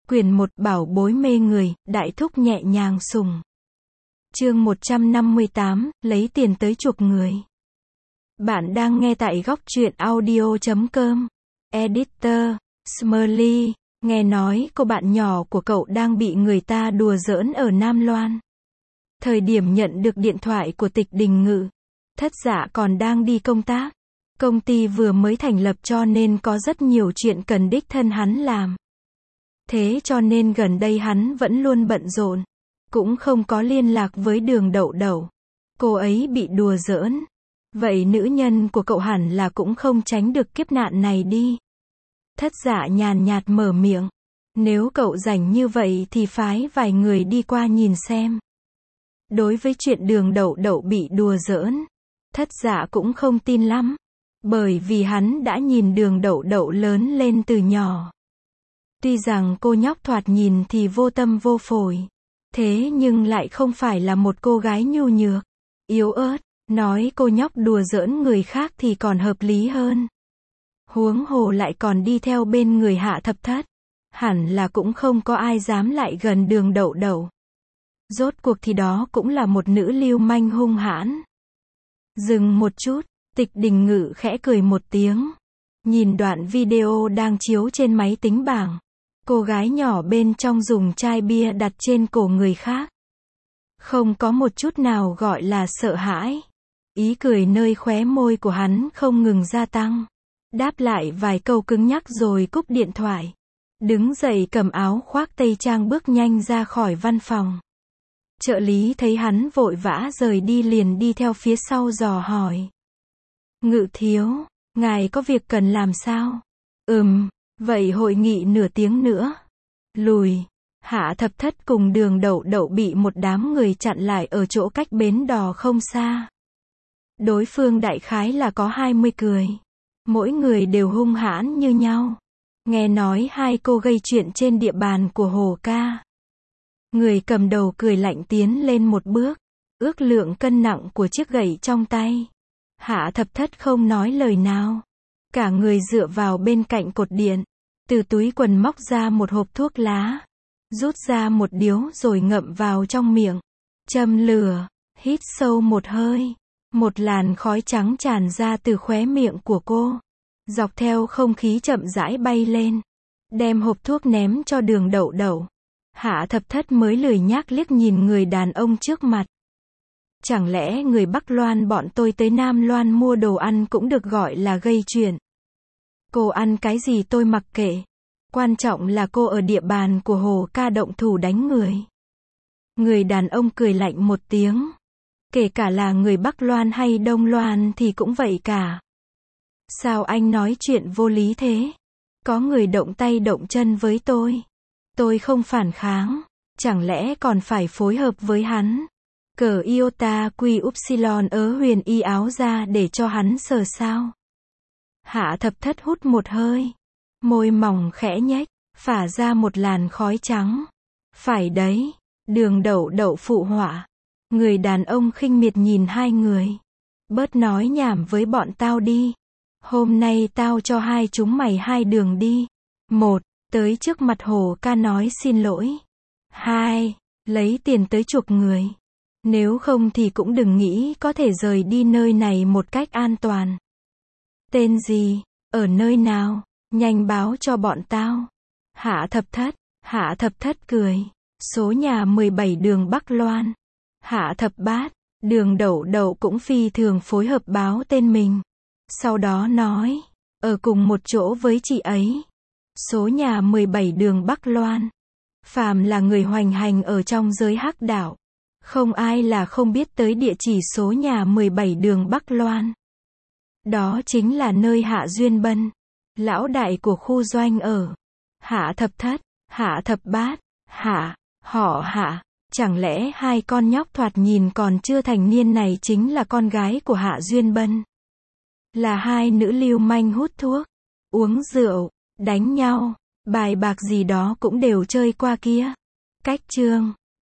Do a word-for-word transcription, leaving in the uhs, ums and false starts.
Quyển một Bảo bối mê người, đại thúc nhẹ nhàng sùng. Chương một trăm năm mươi tám, lấy tiền tới chuộc người. Bạn đang nghe tại góc truyện audio chấm com. Editor, Smurly, nghe nói cô bạn nhỏ của cậu đang bị người ta đùa giỡn ở Nam Loan. Thời điểm nhận được điện thoại của Tịch Đình Ngự, Thất Dạ còn đang đi công tác. Công ty vừa mới thành lập cho nên có rất nhiều chuyện cần đích thân hắn làm. Thế cho nên gần đây hắn vẫn luôn bận rộn, cũng không có liên lạc với Đường Đậu Đậu. Cô ấy bị đùa giỡn. Vậy nữ nhân của cậu hẳn là cũng không tránh được kiếp nạn này đi. Thất Dạ nhàn nhạt mở miệng. Nếu cậu rảnh như vậy thì phái vài người đi qua nhìn xem. Đối với chuyện Đường Đậu Đậu bị đùa giỡn, Thất Dạ cũng không tin lắm. Bởi vì hắn đã nhìn Đường Đậu Đậu lớn lên từ nhỏ. Tuy rằng cô nhóc thoạt nhìn thì vô tâm vô phổi, thế nhưng lại không phải là một cô gái nhu nhược, yếu ớt. Nói cô nhóc đùa giỡn người khác thì còn hợp lý hơn. Huống hồ lại còn đi theo bên người Hạ Thập Thất. Hẳn là cũng không có ai dám lại gần Đường Đậu Đậu. Rốt cuộc thì đó cũng là một nữ lưu manh hung hãn. Dừng một chút, Tịch Đình Ngự khẽ cười một tiếng. Nhìn đoạn video đang chiếu trên máy tính bảng. Cô gái nhỏ bên trong dùng chai bia đặt trên cổ người khác. Không có một chút nào gọi là sợ hãi. Ý cười nơi khóe môi của hắn không ngừng gia tăng. Đáp lại vài câu cứng nhắc rồi cúp điện thoại. Đứng dậy cầm áo khoác tây trang bước nhanh ra khỏi văn phòng. Trợ lý thấy hắn vội vã rời đi liền đi theo phía sau dò hỏi. Ngự thiếu, ngài có việc cần làm sao? Ừm, vậy hội nghị nửa tiếng nữa. Lùi. Hạ Thập Thất cùng Đường Đậu Đậu bị một đám người chặn lại ở chỗ cách bến đò không xa. Đối phương đại khái là có hai mươi người. Mỗi người đều hung hãn như nhau. Nghe nói hai cô gây chuyện trên địa bàn của Hồ Ca. Người cầm đầu cười lạnh tiến lên một bước, ước lượng cân nặng của chiếc gậy trong tay. Hạ Thập Thất không nói lời nào. Cả người dựa vào bên cạnh cột điện. Từ túi quần móc ra một hộp thuốc lá. Rút ra một điếu rồi ngậm vào trong miệng. Châm lửa. Hít sâu một hơi. Một làn khói trắng tràn ra từ khóe miệng của cô. Dọc theo không khí chậm rãi bay lên. Đem hộp thuốc ném cho Đường Đậu Đậu. Hạ Thập Thất mới lười nhác liếc nhìn người đàn ông trước mặt. Chẳng lẽ người Bắc Loan bọn tôi tới Nam Loan mua đồ ăn cũng được gọi là gây chuyện? Cô ăn cái gì tôi mặc kệ. Quan trọng là cô ở địa bàn của Hồ Ca động thủ đánh người. Người đàn ông cười lạnh một tiếng. Kể cả là người Bắc Loan hay Đông Loan thì cũng vậy cả. Sao anh nói chuyện vô lý thế? Có người động tay động chân với tôi. Tôi không phản kháng. Chẳng lẽ còn phải phối hợp với hắn? Cờ iota quy upsilon ớ huyền y áo ra để cho hắn sờ sao? Hạ Thập Thất hút một hơi. Môi mỏng khẽ nhếch, phả ra một làn khói trắng. Phải đấy. Đường Đậu Đậu phụ họa. Người đàn ông khinh miệt nhìn hai người. Bớt nói nhảm với bọn tao đi. Hôm nay tao cho hai chúng mày hai đường đi. Một, tới trước mặt Hồ Ca nói xin lỗi. Hai, lấy tiền tới chuộc người. Nếu không thì cũng đừng nghĩ có thể rời đi nơi này một cách an toàn. Tên gì? Ở nơi nào? Nhanh báo cho bọn tao. Hạ Thập Thất. Hạ Thập Thất cười. Số nhà mười bảy đường Bắc Loan. Hạ Thập Bát. Đường Đậu Đậu cũng phi thường phối hợp báo tên mình. Sau đó nói. Ở cùng một chỗ với chị ấy. Số nhà mười bảy đường Bắc Loan. Phàm là người hoành hành ở trong giới hắc đạo. Không ai là không biết tới địa chỉ số nhà mười bảy đường Bắc Loan. Đó chính là nơi Hạ Duyên Bân, lão đại của khu doanh ở. Hạ Thập Thất, Hạ Thập Bát, Hạ, họ Hạ. Chẳng lẽ hai con nhóc thoạt nhìn còn chưa thành niên này chính là con gái của Hạ Duyên Bân? Là hai nữ lưu manh hút thuốc, uống rượu, đánh nhau, bài bạc gì đó cũng đều chơi qua kia. Cách chương.